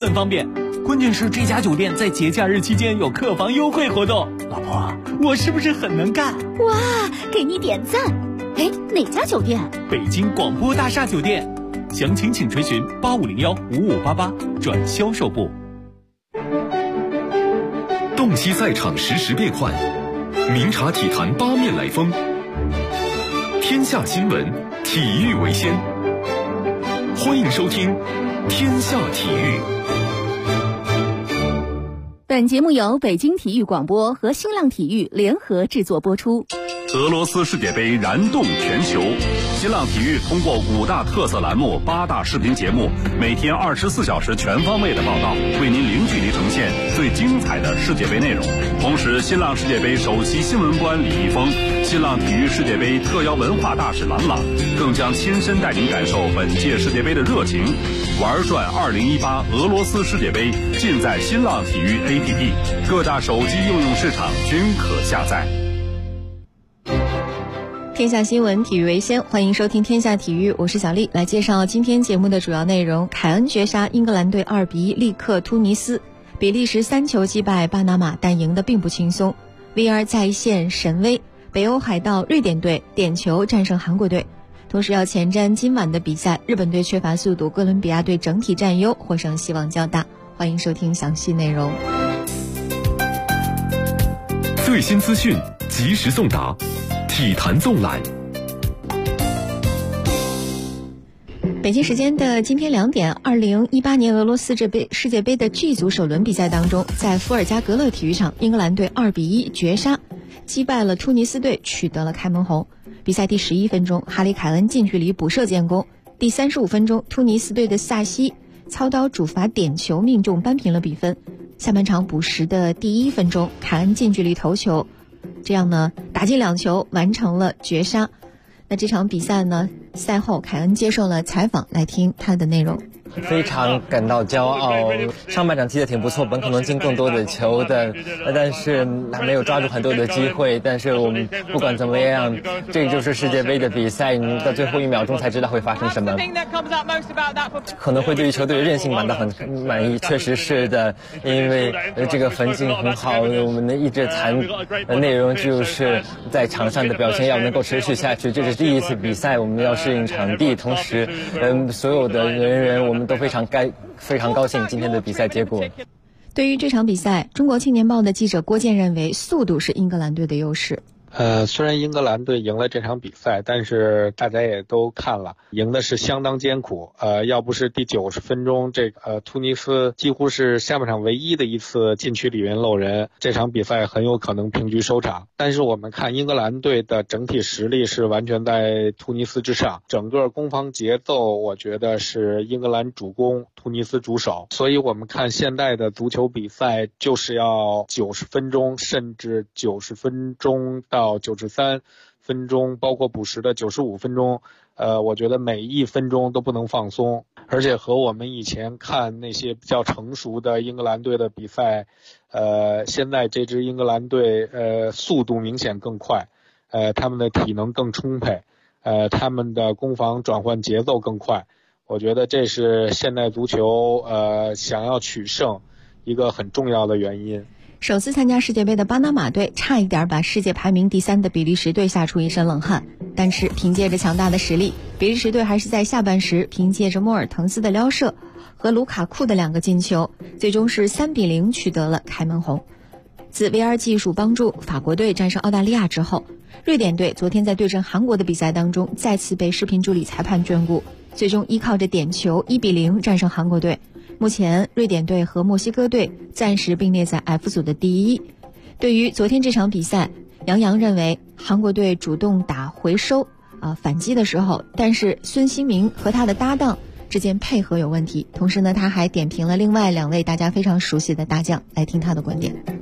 很方便。关键是这家酒店在节假日期间有客房优惠活动。老婆，我是不是很能干？ 哇，给你点赞。哎，哪家酒店？ 北京广播大厦酒店。详情请垂询8501-5588转销售部。 洞悉赛场实时变幻，明察体坛八面来风。天下新闻，体育为先。欢迎收听天下体育。 本节目由北京体育广播和新浪体育联合制作播出。 俄罗斯世界杯燃动全球，新浪体育通过5大特色栏目、8大视频节目，每天24小时全方位的报道，为您零距离呈现最精彩的世界杯内容。同时，新浪世界杯首席新闻官李易峰、新浪体育世界杯特邀文化大使郎朗，更将亲身带您感受本届世界杯的热情。玩转2018俄罗斯世界杯，尽在新浪体育 APP， 各大手机应用市场均可下载。 天下新闻，体育为先，欢迎收听天下体育，我是小丽，来介绍今天节目的主要内容。凯恩绝杀英格兰队2-1力克突尼斯，比利时3球击败巴拿马，但赢得并不轻松。VR 再现神威，北欧海盗瑞典队点球战胜韩国队。同时要前瞻今晚的比赛，日本队缺乏速度，哥伦比亚队整体占优，获胜希望较大。欢迎收听详细内容。 最新资讯，及时送达，体坛纵览。 北京时间的今天2点，2018年俄罗斯世界杯的 G 组首轮比赛当中，在伏尔加格勒体育场，英格兰队2-1绝杀，击败了突尼斯队，取得了开门红。比赛第11分钟，哈里凯恩近距离补射建功。第35分钟，突尼斯队的萨西操刀主罚点球命中，扳平了比分。下半场补时的第1分钟，凯恩近距离头球，这样呢打进2球，完成了绝杀。那这场比赛呢，赛后凯恩接受了采访，来听他的内容。 非常感到骄傲，上半场踢得挺不错，本可能进更多的球的，但是还没有抓住很多的机会。但是我们不管怎么样，这就是世界杯的比赛，你到最后1秒钟才知道会发生什么。可能会对于球队的韧性感到很满意，确实是的，因为这个环境很好。我们的一直谈内容就是在场上的表现要能够持续下去，这是第一次比赛，我们要适应场地，同时所有的人员我们都非常高兴今天的比赛结果。 对于这场比赛，中国青年报的记者郭健认为，速度是英格兰队的优势。 虽然英格兰队赢了这场比赛，但是大家也都看了，赢的是相当艰苦。要不是第90分钟，突尼斯几乎是下半场唯一的一次禁区里面漏人，这场比赛很有可能平局收场。但是我们看英格兰队的整体实力是完全在突尼斯之上，整个攻防节奏我觉得是英格兰主攻，突尼斯主守。所以我们看现代的足球比赛就是要90分钟，甚至90分钟到93分钟，包括补时的95分钟，我觉得每1分钟都不能放松。而且和我们以前看那些比较成熟的英格兰队的比赛，现在这支英格兰队速度明显更快，他们的体能更充沛，他们的攻防转换节奏更快。我觉得这是现代足球想要取胜一个很重要的原因。 首次参加世界杯的巴拿马队差一点把世界排名第3的比利时队吓出一身冷汗，但是凭借着强大的实力，比利时队还是在下半时凭借着莫尔滕斯的撩射和卢卡库的2个进球，最终是3-0取得了开门红。自 VR 技术帮助法国队战胜澳大利亚之后，瑞典队昨天在对阵韩国的比赛当中再次被视频助理裁判眷顾，最终依靠着点球1-0战胜韩国队。目前瑞典队和墨西哥队暂时并列在 F 组的第1。对于昨天这场比赛，杨洋认为韩国队主动打回收反击的时候，但是孙兴民和他的搭档之间配合有问题。同时呢，他还点评了另外2位大家非常熟悉的大将，来听他的观点。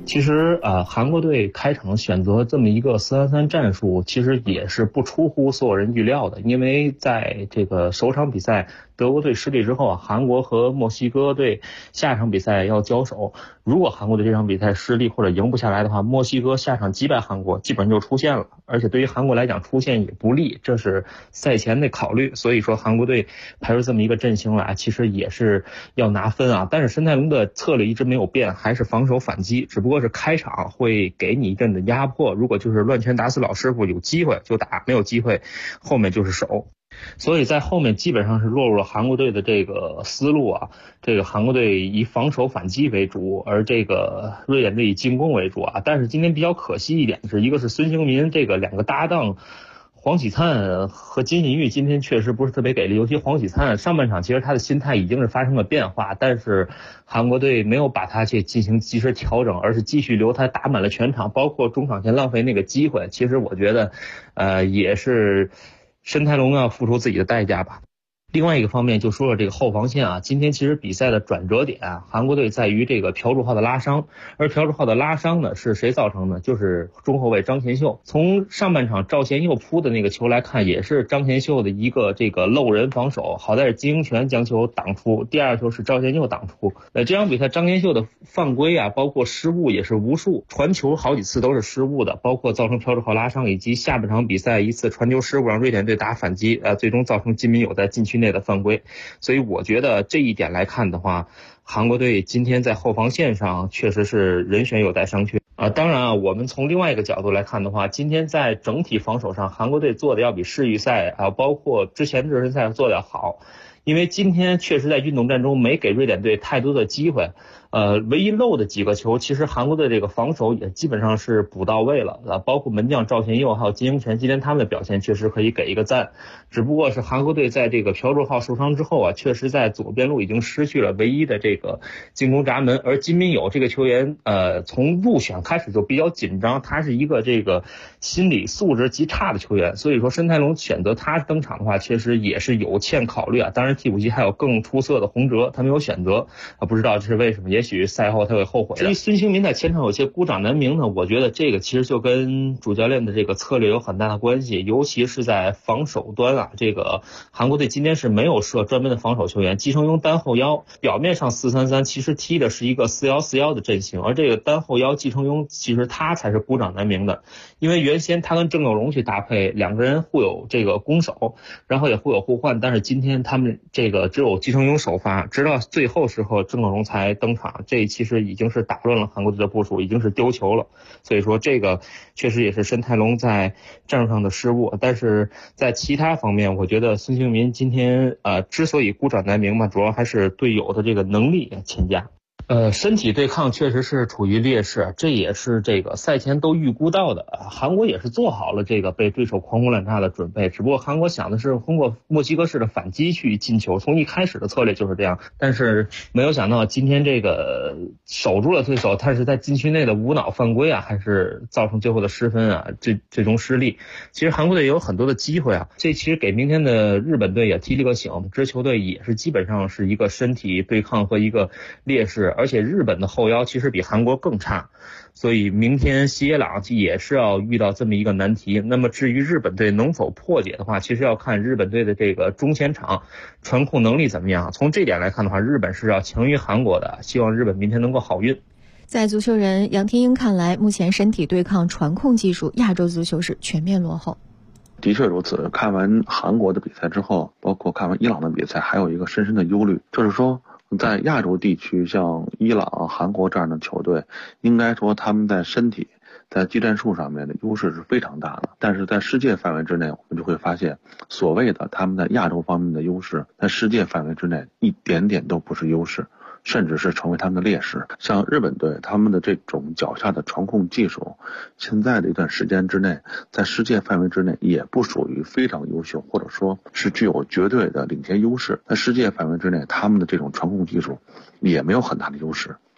其实韩国队开场选择这么一个4-3-3战术，其实也是不出乎所有人预料的。因为在这个首场比赛德国队失利之后，韩国和墨西哥队下场比赛要交手。如果韩国队这场比赛失利或者赢不下来的话，墨西哥下场击败韩国基本就出现了，而且对于韩国来讲出现也不利，这是赛前的考虑。所以说韩国队排出这么一个阵型来，其实也是要拿分啊。但是申泰龙的策略一直没有变，还是防守反击，只不过是开场会给你一阵的压迫，如果就是乱拳打死老师傅，有机会就打，没有机会后面就是守。所以在后面基本上是落入了韩国队的这个思路啊，这个韩国队以防守反击为主，而这个瑞典队以进攻为主啊。但是今天比较可惜一点是，一个是孙兴民这个两个搭档黄喜灿和金信煜今天确实不是特别给力，尤其黄喜灿上半场其实他的心态已经是发生了变化，但是韩国队没有把他去进行及时调整，而是继续留他打满了全场，包括中场前浪费那个机会。其实我觉得也是申泰龙要付出自己的代价吧。另外一个方面就说了这个后防线啊，今天其实比赛的转折点啊，韩国队在于这个朴柱浩的拉伤，而朴柱浩的拉伤呢是谁造成的？就是中后卫张贤秀。从上半场赵贤佑扑的那个球来看，也是张贤秀的一个这个漏人防守，好在是金英权将球挡出，第二球是赵贤佑挡出。这场比赛张贤秀的犯规啊，包括失误也是无数，传球好几次都是失误的，包括造成朴柱浩拉伤，以及下半场比赛一次传球失误让瑞典队打反击，最终造成金敏友在禁区内的犯规。所以我觉得这一点来看的话，韩国队今天在后防线上确实是人选有待商榷当然啊，我们从另外一个角度来看的话，今天在整体防守上韩国队做的要比世预赛包括之前热身赛做的要好，因为今天确实在运动战中没给瑞典队太多的机会，唯一漏的几个球，其实韩国队这个防守也基本上是补到位了，包括门将赵贤佑还有金英权，今天他们的表现确实可以给一个赞。只不过是韩国队在这个朴柱浩受伤之后啊，确实在左边路已经失去了唯一的这个进攻闸门，而金敏友这个球员从入选开始就比较紧张，他是一个这个心理素质极差的球员，所以说申泰龙选择他登场的话，确实也是有欠考虑啊。当然替补席还有更出色的洪哲，他没有选择不知道这是为什么，也许赛后他会后悔的。至于孙兴民在前场有些孤掌难鸣呢，我觉得这个其实就跟主教练的这个策略有很大的关系，尤其是在防守端啊，这个韩国队今天是没有设专门的防守球员，季承庸单后腰，表面上4-3-3其实踢的是一个4-1-4-1的阵型，而这个单后腰季承庸其实他才是孤掌难鸣的，因为原先他跟郑有荣去搭配，两个人互有这个攻守，然后也互有互换，但是今天他们这个只有季承庸首发，直到最后时候郑有荣才登场，这其实已经是打乱了韩国队的部署，已经是丢球了。所以说这个确实也是申泰龙在战术上的失误，但是在其他方面我觉得孙兴民今天之所以孤掌难鸣嘛，主要还是队友的这个能力欠佳。身体对抗确实是处于劣势，这也是这个赛前都预估到的。韩国也是做好了这个被对手狂轰滥炸的准备，只不过韩国想的是通过墨西哥式的反击去进球，从一开始的策略就是这样，但是没有想到今天这个守住了对手，但是在禁区内的无脑犯规啊，还是造成最后的失分啊，最终失利。其实韩国队有很多的机会啊，这其实给明天的日本队也提了个醒，这支球队也是基本上是一个身体对抗和一个劣势，而且日本的后腰其实比韩国更差，所以明天西野朗也是要遇到这么一个难题。那么至于日本队能否破解的话，其实要看日本队的这个中前场传控能力怎么样。从这点来看的话，日本是要强于韩国的，希望日本明天能够好运。 在足球人杨天英看来，目前身体对抗传控技术亚洲足球是全面落后。 的确如此，看完韩国的比赛之后，包括看完伊朗的比赛，还有一个深深的忧虑，就是说在亚洲地区，像伊朗、韩国这样的球队，应该说他们在身体、在技战术上面的优势是非常大的。但是在世界范围之内，我们就会发现，所谓的他们在亚洲方面的优势，在世界范围之内一点点都不是优势，甚至是成为他们的劣势。像日本队，他们的这种脚下的传控技术，现在的一段时间之内，在世界范围之内也不属于非常优秀，或者说是具有绝对的领先优势。在世界范围之内，他们的这种传控技术也没有很大的优势。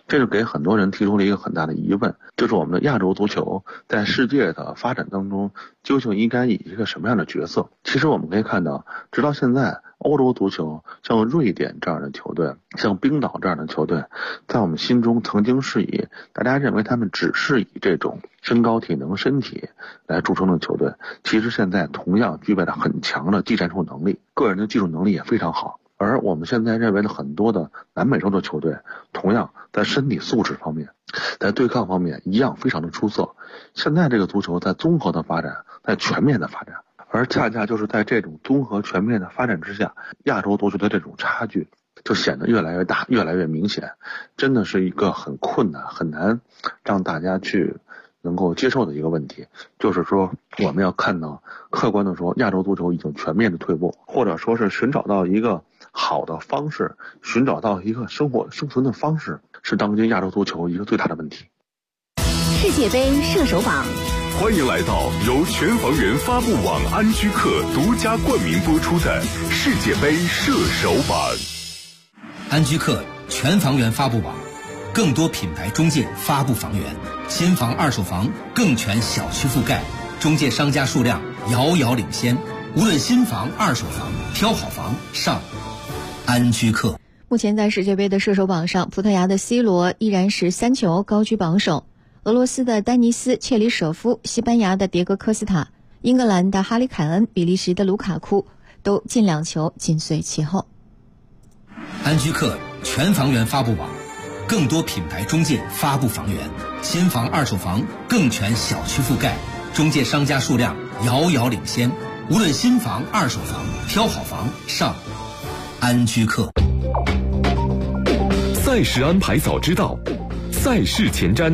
这就给很多人提出了一个很大的疑问，就是我们的亚洲足球在世界的发展当中究竟应该以一个什么样的角色。其实我们可以看到，直到现在欧洲足球像瑞典这样的球队，像冰岛这样的球队，在我们心中曾经是以大家认为他们只是以这种身高体能身体来著称的球队，其实现在同样具备了很强的技战术能力，个人的技术能力也非常好。而我们现在认为的很多的南美洲的球队，同样在身体素质方面，在对抗方面一样非常的出色。现在这个足球在综合的发展，在全面的发展，而恰恰就是在这种综合全面的发展之下，亚洲足球的这种差距就显得越来越大，越来越明显，真的是一个很困难、很难让大家去能够接受的一个问题。就是说，我们要看到客观的说，亚洲足球已经全面的退步，或者说是寻找到一个好的方式，寻找到一个生存的方式，是当今亚洲足球一个最大的问题。 世界杯射手榜， 欢迎来到由全房源发布网安居客独家冠名播出的世界杯射手榜。 安居客全房源发布网，更多品牌中介发布房源，新房二手房更全小区覆盖，中介商家数量遥遥领先，无论新房二手房，挑好房上安居客。 目前在世界杯的射手榜上，葡萄牙的 C 罗依然是3球高居榜首，俄罗斯的丹尼斯·切里舍夫、西班牙的迭戈·科斯塔、英格兰的哈里凯恩、比利时的卢卡库都进2球紧随其后。 安居客全房源发布网，更多品牌中介发布房源，新房二手房更全小区覆盖，中介商家数量遥遥领先，无论新房二手房，挑好房上安居客。 赛事安排早知道，赛事前瞻。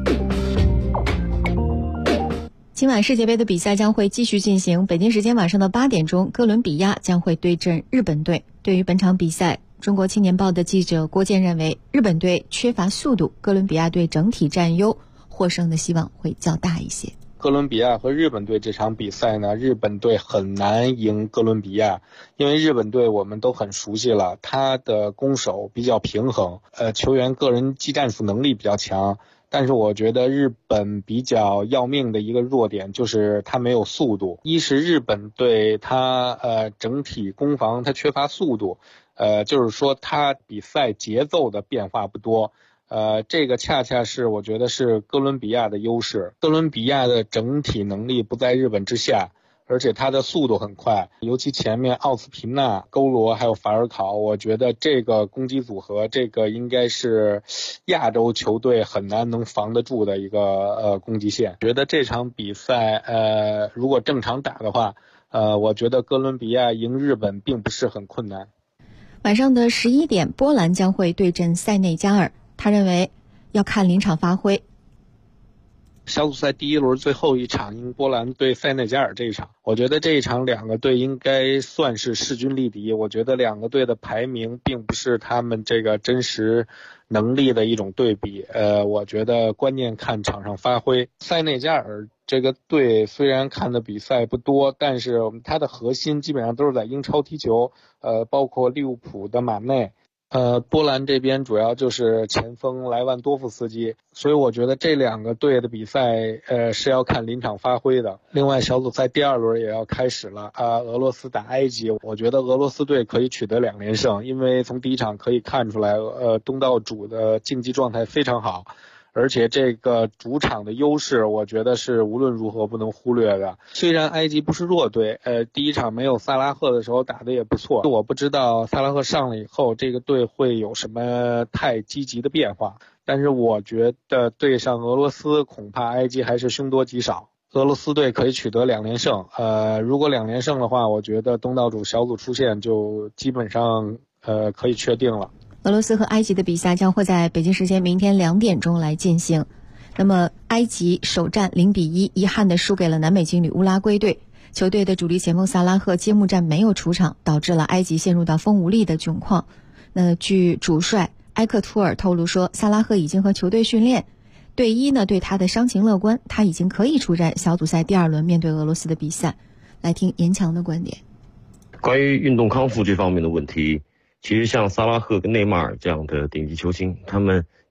今晚世界杯的比赛将会继续进行，北京时间晚上的8点钟，哥伦比亚将会对阵日本队。对于本场比赛，中国青年报的记者郭健认为，日本队缺乏速度，哥伦比亚队整体占优，获胜的希望会较大一些。 哥伦比亚和日本队这场比赛呢，日本队很难赢哥伦比亚，因为日本队我们都很熟悉了，他的攻守比较平衡，球员个人技战术能力比较强。但是我觉得日本比较要命的一个弱点就是他没有速度。一是日本队他整体攻防他缺乏速度，就是说他比赛节奏的变化不多。这个恰恰是我觉得是哥伦比亚的优势。哥伦比亚的整体能力不在日本之下，而且他的速度很快，尤其前面奥斯皮纳、勾罗还有法尔考，我觉得这个攻击组合，这个应该是亚洲球队很难能防得住的一个攻击线。觉得这场比赛如果正常打的话，我觉得哥伦比亚赢日本并不是很困难。 晚上的11点，波兰将会对阵塞内加尔，他认为要看临场发挥。 小组赛第一轮最后一场，英波兰对塞内加尔这一场，我觉得这一场两个队应该算是势均力敌。我觉得两个队的排名并不是他们这个真实能力的一种对比。我觉得关键看场上发挥。塞内加尔这个队虽然看的比赛不多，但是他的核心基本上都是在英超踢球，包括利物浦的马内。波兰这边主要就是前锋莱万多夫斯基，所以我觉得这两个队的比赛是要看临场发挥的。另外小组赛第二轮也要开始了，俄罗斯打埃及，我觉得俄罗斯队可以取得2连胜，因为从第一场可以看出来，东道主的竞技状态非常好。而且这个主场的优势我觉得是无论如何不能忽略的。虽然埃及不是弱队，第一场没有萨拉赫的时候打得也不错，我不知道萨拉赫上了以后这个队会有什么太积极的变化，但是我觉得对上俄罗斯恐怕埃及还是凶多吉少。俄罗斯队可以取得2连胜，如果2连胜的话，我觉得东道主小组出线就基本上可以确定了。 俄罗斯和埃及的比赛将会在北京时间明天2点钟来进行。那么埃及首战0-1遗憾地输给了南美劲旅乌拉圭队，球队的主力前锋萨拉赫揭幕战没有出场，导致了埃及陷入到风无力的窘况。那据主帅埃克图尔透露说，萨拉赫已经和球队训练，队医呢对他的伤情乐观，他已经可以出战小组赛第2轮面对俄罗斯的比赛。来听严强的观点。 关于运动康复这方面的问题，其实像萨拉赫跟内马尔这样的顶级球星，他们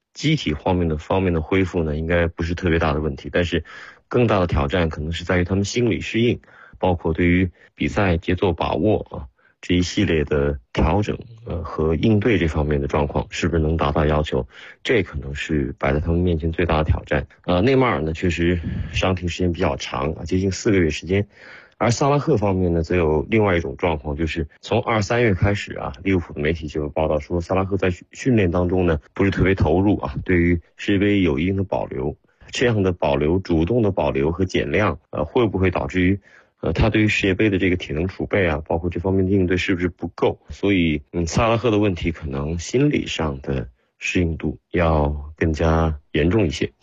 机体方面的恢复呢，应该不是特别大的问题，但是更大的挑战可能是在于他们心理适应，包括对于比赛节奏把握这一系列的调整和应对这方面的状况是不是能达到要求，这可能是摆在他们面前最大的挑战。内马尔呢确实伤停时间比较长接近4个月时间。而萨拉赫方面呢，则有另外一种状况，就是从2、3月开始利物浦的媒体就有报道说，萨拉赫在训练当中呢不是特别投入对于世界杯有一定的保留。这样的保留，主动的保留和减量，会不会导致于他对于世界杯的这个体能储备包括这方面的应对是不是不够？所以萨拉赫的问题可能心理上的适应度要更加严重一些。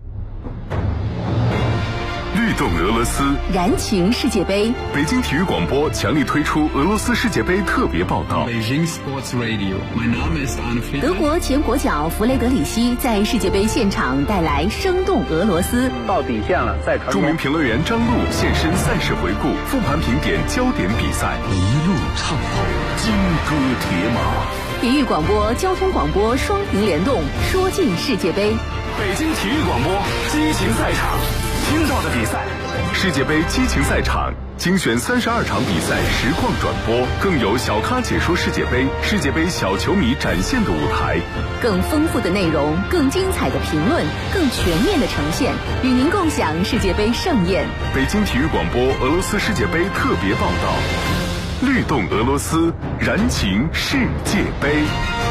律动俄罗斯， 燃情世界杯。 北京体育广播强力推出俄罗斯世界杯特别报道。 德国前国脚弗雷德里希在世界杯现场带来生动俄罗斯。 到底线了，再传。 著名评论员张璐现身赛事回顾，复盘评点焦点比赛，一路畅跑，金戈铁马。 体育广播、交通广播双屏联动，说尽世界杯。 北京体育广播激情赛场，听到的比赛，世界杯激情赛场精选32场比赛实况转播，更有小咖解说世界杯，世界杯小球迷展现的舞台， 更丰富的内容，更精彩的评论，更全面的呈现，与您共享世界杯盛宴。 北京体育广播俄罗斯世界杯特别报道，律动俄罗斯，燃情世界杯。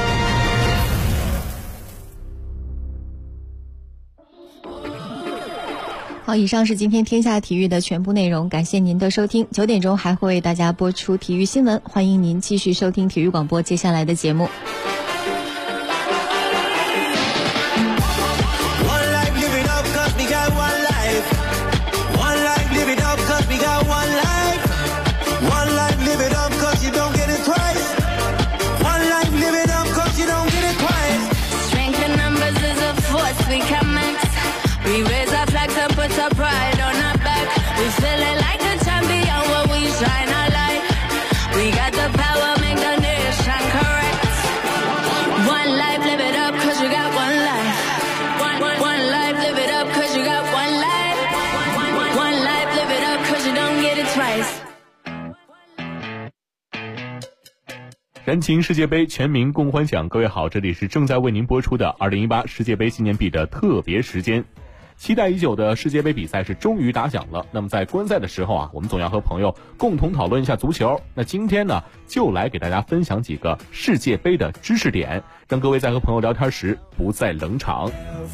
好，以上是今天天下体育的全部内容，感谢您的收听。9点钟还会为大家播出体育新闻，欢迎您继续收听体育广播接下来的节目。 Our pride on our back, we feeling like a champion when we shine our light. We got the power, make the nation correct. One life, live it up, cause you got one life. One life, live it up, cause you got one life. One life, live it up, cause you don't get it twice. 燃情世界杯，全民共欢享。各位好，这里是正在为您播出的2018世界杯纪念币的特别时间。期待已久的世界杯比赛是终于打响了。那么在观赛的时候我们总要和朋友共同讨论一下足球。那今天呢，就来给大家分享几个世界杯的知识点，让各位在和朋友聊天时不再冷场。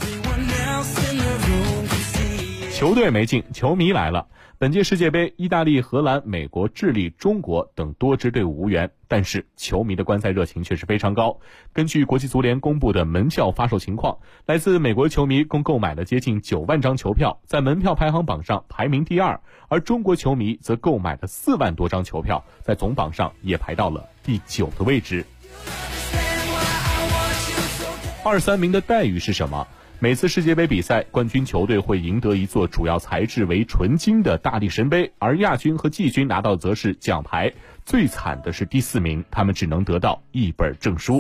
球队没进，球迷来了。本届世界杯，意大利、荷兰、美国、智利、中国等多支队伍无缘，但是球迷的观赛热情却是非常高。根据国际足联公布的门票发售情况，来自美国球迷共购买了接近9万张球票，在门票排行榜上排名第2，而中国球迷则购买了4万多张球票，在总榜上也排到了第9的位置。2、3名的待遇是什么？每次世界杯比赛，冠军球队会赢得一座主要材质为纯金的大力神杯，而亚军和季军拿到则是奖牌。最惨的是第4名，他们只能得到一本证书。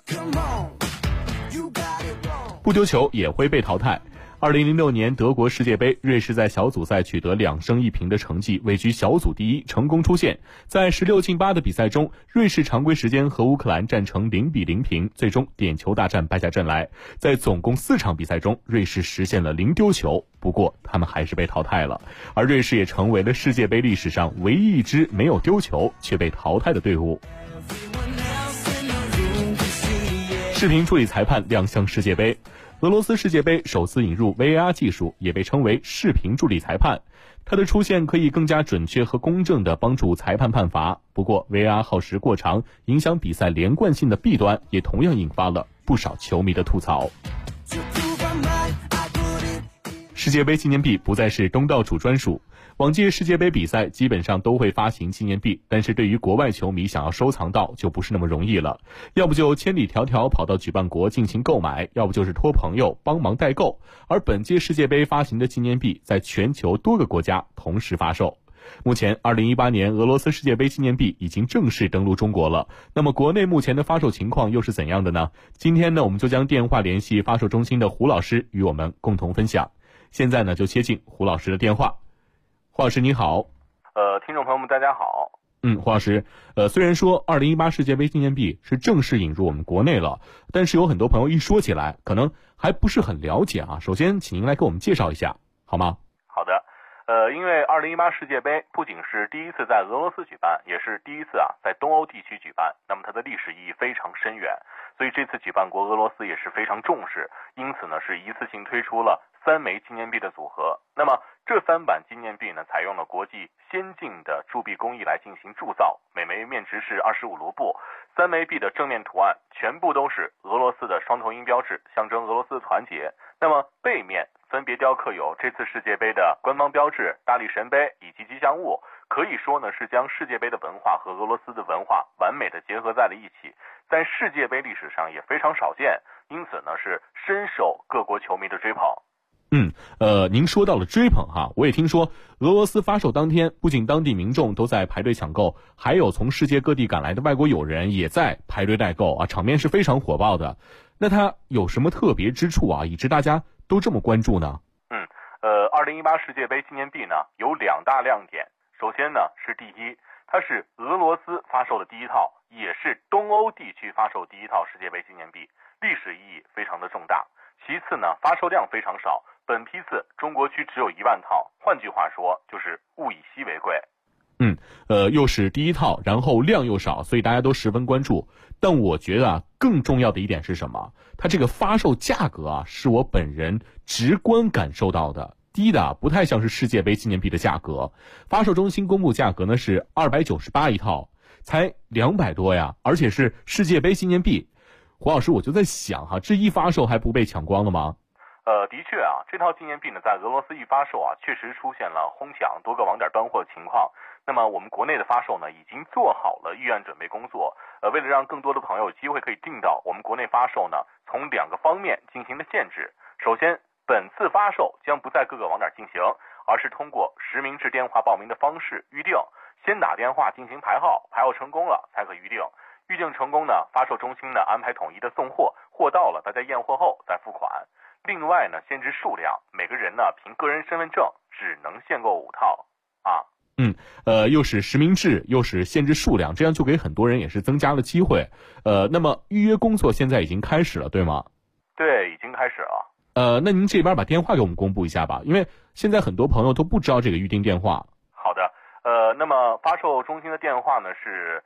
不丢球也会被淘汰。2006年德国世界杯，瑞士在小组赛取得2胜1平的成绩，位居小组第1，成功出线。在16进8的比赛中，瑞士常规时间和乌克兰战成0比0平，最终点球大战败下阵来。在总共4场比赛中，瑞士实现了0丢球，不过他们还是被淘汰了。而瑞士也成为了世界杯历史上唯一一支没有丢球却被淘汰的队伍。视频助理裁判亮相世界杯。俄罗斯世界杯首次引入 VAR 技术，也被称为视频助理裁判。它的出现可以更加准确和公正地帮助裁判判罚。不过 VAR 耗时过长，影响比赛连贯性的弊端也同样引发了不少球迷的吐槽。世界杯纪念币不再是东道主专属。往届世界杯比赛基本上都会发行纪念币，但是对于国外球迷想要收藏到就不是那么容易了，要不就千里迢迢跑到举办国进行购买，要不就是托朋友帮忙代购。而本届世界杯发行的纪念币在全球多个国家同时发售。 目前2018年俄罗斯世界杯纪念币已经正式登陆中国了。那么国内目前的发售情况又是怎样的呢？今天呢，我们就将电话联系发售中心的胡老师与我们共同分享。现在呢，就接进胡老师的电话。胡老师你好。 听众朋友们大家好。 胡老师，虽然说2018世界杯纪念币是正式引入我们国内了，但是有很多朋友一说起来可能还不是很了解啊。首先请您来给我们介绍一下好吗？ 好的。因为2018世界杯不仅是第一次在俄罗斯举办，也是第一次在东欧地区举办，那么它的历史意义非常深远，所以这次举办国俄罗斯也是非常重视，因此呢是一次性推出了3枚纪念币的组合。那么这3版纪念币呢，采用了国际先进的铸币工艺来进行铸造，每枚面值是25卢布，3枚币的正面图案全部都是俄罗斯的双头鹰标志，象征俄罗斯的团结。那么背面分别雕刻有这次世界杯的官方标志、大力神杯以及吉祥物，可以说呢是将世界杯的文化和俄罗斯的文化完美的结合在了一起，在世界杯历史上也非常少见，因此呢是深受各国球迷的追捧。 您说到了追捧哈，我也听说俄罗斯发售当天，不仅当地民众都在排队抢购，还有从世界各地赶来的外国友人也在排队代购啊，场面是非常火爆的。那它有什么特别之处啊，以致大家都这么关注呢 ？2018世界杯纪念币呢有2大亮点。首先呢是第一，它是俄罗斯发售的第一套，也是东欧地区发售第一套世界杯纪念币，历史意义非常的重大。其次呢，发售量非常少，本批次中国区只有1万套，换句话说就是物以稀为贵。 又是第一套，然后量又少，所以大家都十分关注。但我觉得更重要的一点是什么？它这个发售价格是我本人直观感受到的，低的不太像是世界杯纪念币的价格。发售中心公布价格呢是298一套，才200多呀，而且是世界杯纪念币。胡老师，我就在想这一发售还不被抢光了吗？ 的确这套纪念币呢，在俄罗斯一发售确实出现了哄抢、多个网点端货的情况。那么我们国内的发售呢，已经做好了预案准备工作。为了让更多的朋友有机会可以订到，我们国内发售呢，从2个方面进行了限制。首先，本次发售将不在各个网点进行，而是通过实名制电话报名的方式预定，先打电话进行排号，排号成功了才可预定。预定成功呢，发售中心呢安排统一的送货，货到了大家验货后再付款。另外呢，限制数量，每个人呢凭个人身份证只能限购5套又是实名制，又是限制数量，这样就给很多人也是增加了机会。那么预约工作现在已经开始了，对吗？ 对，已经开始了。 那您这边把电话给我们公布一下吧，因为现在很多朋友都不知道这个预订电话。 好的，那么发售中心的电话呢是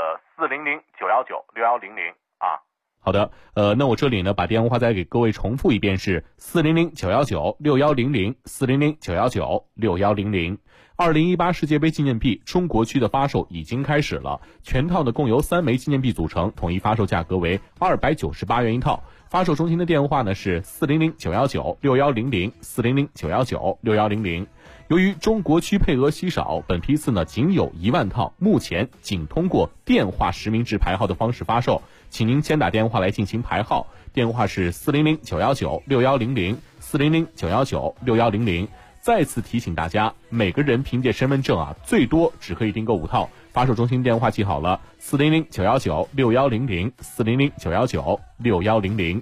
400-919-6100 好的，那我这里呢把电话再给各位重复一遍，是400-919-6100 400-919-6100。2018世界杯纪念币中国区的发售已经开始了，全套呢共由3枚纪念币组成，统一发售价格为298元一套。发售中心的电话呢是400-919-6100 400-919-6100。由于中国区配额稀少，本批次呢仅有1万套，目前仅通过电话实名制排号的方式发售，请您先打电话来进行排号，电话是400-919-6100 400-919-6100。再次提醒大家，每个人凭借身份证最多只可以订购5套。发售中心电话记好了，400-919-6100 400-919-6100。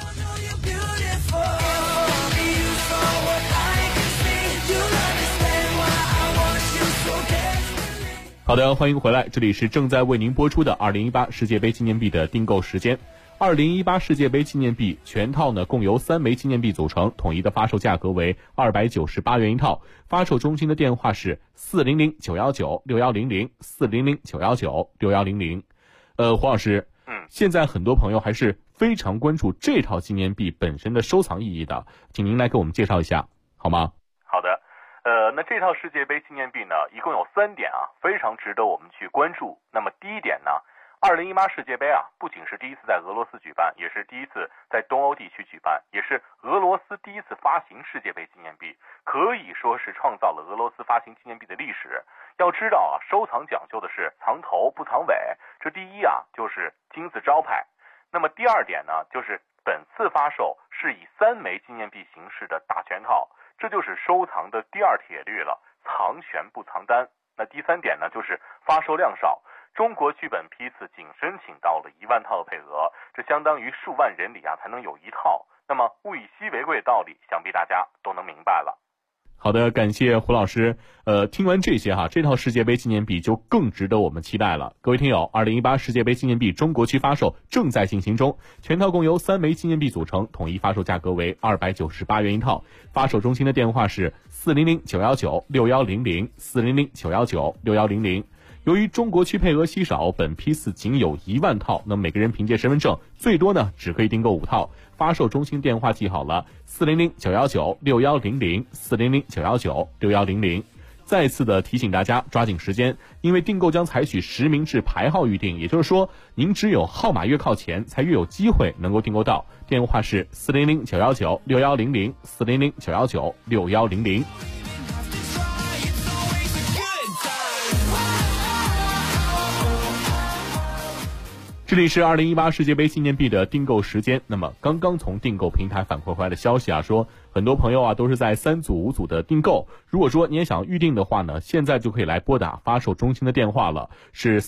好的，欢迎回来，这里是正在为您播出的2018世界杯纪念币的订购时间。2018世界杯纪念币全套呢共由3枚纪念币组成，统一的发售价格为298元一套。发售中心的电话是400-919-6100 400-919-6100。黄老师，现在很多朋友还是非常关注这套纪念币本身的收藏意义的，请您来给我们介绍一下好吗？ 好的，那这套世界杯纪念币呢，一共有3点非常值得我们去关注。那么第一点呢，2018世界杯不仅是第一次在俄罗斯举办，也是第一次在东欧地区举办，也是俄罗斯第一次发行世界杯纪念币，可以说是创造了俄罗斯发行纪念币的历史。要知道收藏讲究的是藏头不藏尾，这第一就是金字招牌。那么第2点呢，就是本次发售是以3枚纪念币形式的大全套，这就是收藏的第2铁律了。 藏权不藏单。那第3点呢，就是发售量少。中国剧本批次仅申请到了1万套的配额，这相当于数万人里才能有1套。那么物以稀为贵的道理，想必大家都能明白了。 好的，感谢胡老师。听完这些这套世界杯纪念币就更值得我们期待了。各位听友，2018世界杯纪念币中国区发售正在进行中，全套共由3枚纪念币组成，统一发售价格为298元一套。发售中心的电话是400-919-6100，400-919-6100。由于中国区配额稀少，本批次仅有1万套，那每个人凭借身份证最多呢只可以订购5套。发售中心电话记好了，400-919-6100，400-919-6100。再次的提醒大家抓紧时间，因为订购将采取实名制排号预订，也就是说您只有号码越靠前才越有机会能够订购到。电话是400-919-6100，400-919-6100。这里是2018世界杯纪念币的订购时间。那么刚刚从订购平台反馈回来的消息说很多朋友都是在3组5组的订购。如果说你也想预定的话呢，现在就可以来拨打发售中心的电话了，是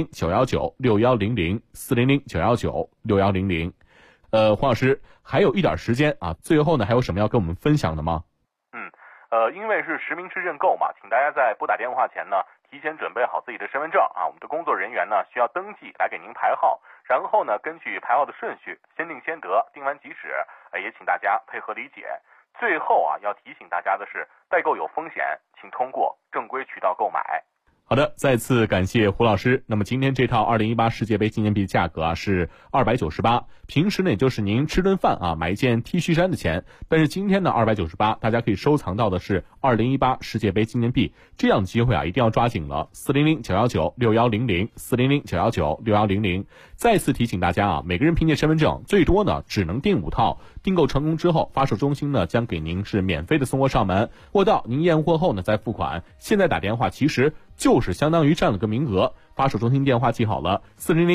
400-919-6100，400-919-6100。黄老师还有一点时间最后呢还有什么要跟我们分享的吗？ 因为是实名制认购嘛，请大家在拨打电话前呢提前准备好自己的身份证我们的工作人员呢需要登记来给您排号，然后呢根据排号的顺序先定先得，定完即止，也请大家配合理解。最后要提醒大家的是，代购有风险，请通过正规渠道购买。 好的，再次感谢胡老师。那么今天这套2018世界杯纪念币价格是298，平时呢也就是您吃顿饭买一件 T 恤衫的钱，但是今天呢298，大家可以收藏到的是2018世界杯纪念币，这样的机会一定要抓紧了。400-919-6100，400-919-6100。再次提醒大家每个人凭借身份证最多呢只能订5套，订购成功之后，发售中心呢将给您是免费的送货上门，货到您验货后呢再付款。现在打电话其实就是相当于占了个名额。发售中心电话记好了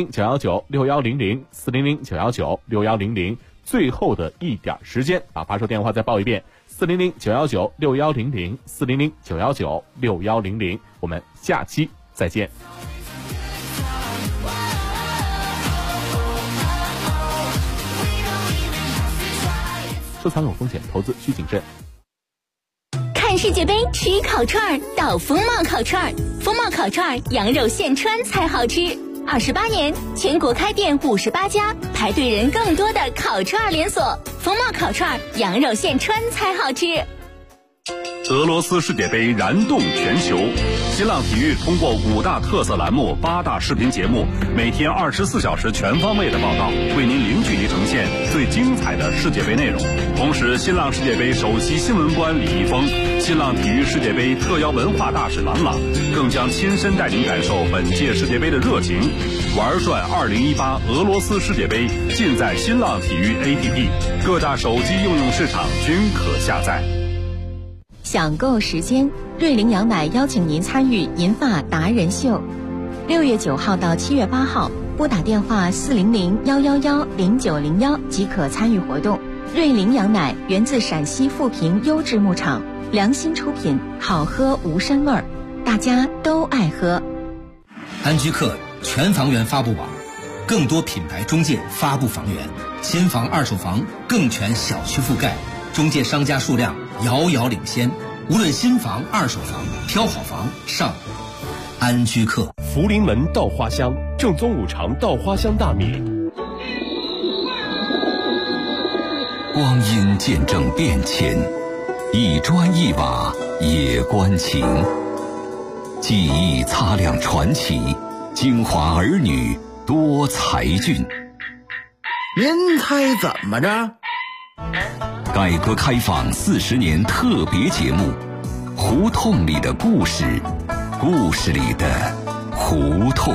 ，400-919-6100，400-919-6100。最后的一点时间发售电话再报一遍，400-919-6100，400-919-6100。我们下期再见。收藏有风险，投资需谨慎。 看世界杯吃烤串到风貌烤串，风貌烤串羊肉现穿才好吃。28年，全国开店58家，排队人更多的烤串连锁。风貌烤串羊肉现穿才好吃。 俄罗斯世界杯燃动全球，新浪体育通过5大特色栏目、8大视频节目，每天24小时全方位的报道，为您零距离呈现最精彩的世界杯内容。同时，新浪世界杯首席新闻官李易峰、新浪体育世界杯特邀文化大使郎朗，更将亲身带您感受本届世界杯的热情。玩转2018俄罗斯世界杯，尽在新浪体育 APP， 各大手机应用市场均可下载。 享购时间，瑞麟羊奶邀请您参与银发达人秀，6月9号到7月8号，拨打电话400-111-0901即可参与活动。瑞麟羊奶源自陕西富平优质牧场，良心出品，好喝无膻味儿，大家都爱喝。 安居客全房源发布网，更多品牌中介发布房源，新房、二手房更全小区覆盖，中介商家数量遥遥领先。无论新房、二手房，挑好房上安居客。 福临门稻花香，正宗五常稻花香大米。 光阴见证变迁，一砖一瓦也关情。记忆擦亮传奇，京华儿女多才俊。 您猜怎么着？ 改革开放40年特别节目，胡同里的故事，故事里的胡同。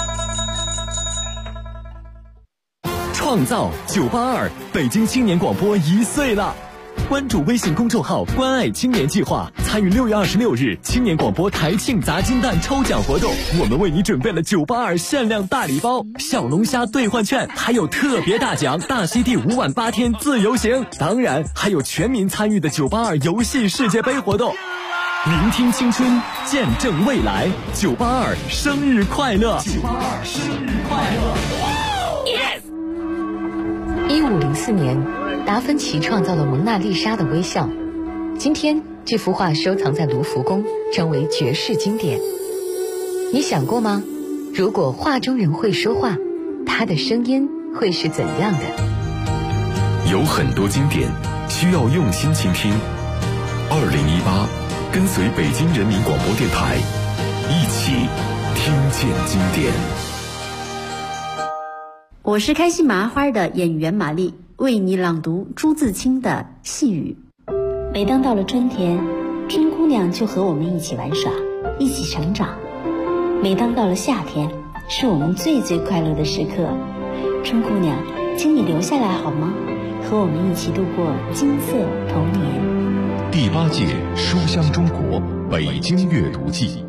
创造982，北京青年广播1岁了。关注微信公众号“关爱青年计划”，参与6月26日青年广播台庆砸金蛋抽奖活动。我们为你准备了982限量大礼包、小龙虾兑换券，还有特别大奖大溪地5晚8天自由行。当然还有全民参与的982游戏世界杯活动。 聆听青春，见证未来。982生日快乐！982生日快乐 ！1504年，达芬奇创造了蒙娜丽莎的微笑。今天，这幅画收藏在卢浮宫，成为绝世经典。你想过吗？如果画中人会说话，他的声音会是怎样的？ 有很多经典需要用心倾听。2018，跟随北京人民广播电台，一起听见经典。 我是开心麻花的演员玛丽，为你朗读朱自清的细雨。每当到了春天，春姑娘就和我们一起玩耍，一起成长。每当到了夏天，是我们最快乐的时刻。春姑娘，请你留下来好吗？和我们一起度过金色童年。 第8届书香中国北京阅读季